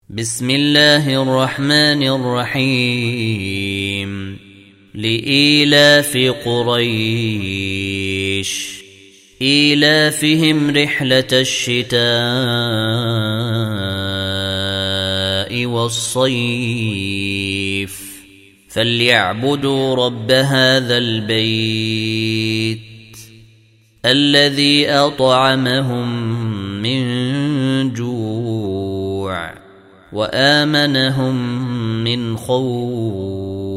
بسم الله الرحمن الرحيم لإيلاف قريش إيلافهم رحلة الشتاء والصيف فليعبدوا رب هذا البيت الذي أطعمهم من جوع وآمنهم من خوف.